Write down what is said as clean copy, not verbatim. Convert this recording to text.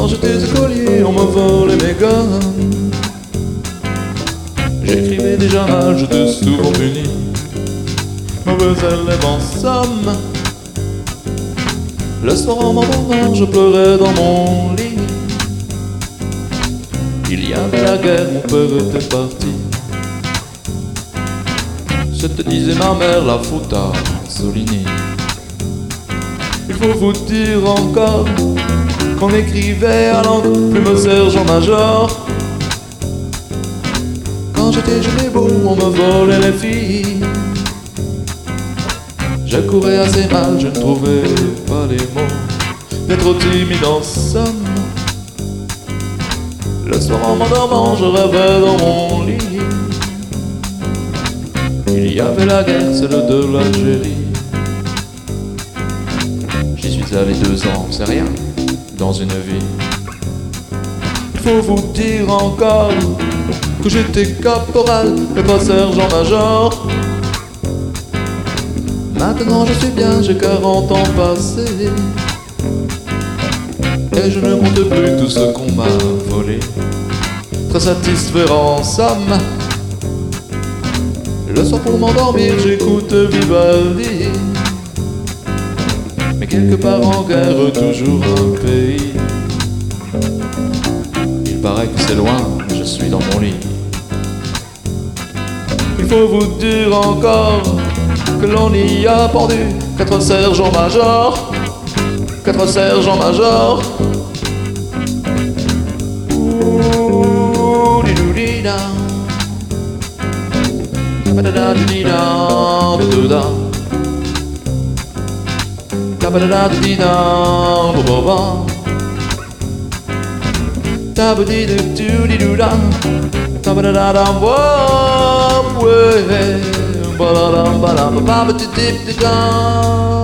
Quand j'étais écolier, on me volait mes gommes. J'écrivais déjà mal, j'étais souvent puni. Mauvais élève en somme. Le soir en m'endormant, je pleurais dans mon lit. Il y avait la guerre, mon père était parti. C'était, disait ma mère, la faute à Mussolini. Il faut vous dire encore qu'on écrivait à l'encre, plume sergent-major. Quand j'étais jeune et beau, on me volait les filles. Je courais assez mal, je ne trouvais pas les mots. Mais trop timide en somme. Le soir en m'endormant, je rêvais dans mon lit. Il y avait la guerre, celle de l'Algérie. J'y suis allé 2 ans, c'est rien, dans une vie. Il faut vous dire encore que j'étais caporal et pas sergent-major. Maintenant je suis bien, j'ai 40 ans passés. Et je ne compte plus tout ce qu'on m'a volé. Très satisfait en somme. Le soir pour m'endormir, j'écoute Vivaldi. Mais quelque part en guerre, toujours un pays. Il paraît que c'est loin, mais je suis dans mon lit. Il faut vous dire encore que l'on y a pendu 4 sergents-majors. 4 sergents-majors. Ouh-di-dou-di-da. Ba-da-da-di-da, ba-da-da. Ba-da-da-di-da, ba-ba-ba. Ta-ba-di-do-do-di-do-da. Ta-ba-da-da-da, whoa, way. Ba-da-da-ba-da-ba-ba-ba-di-dip-di-da.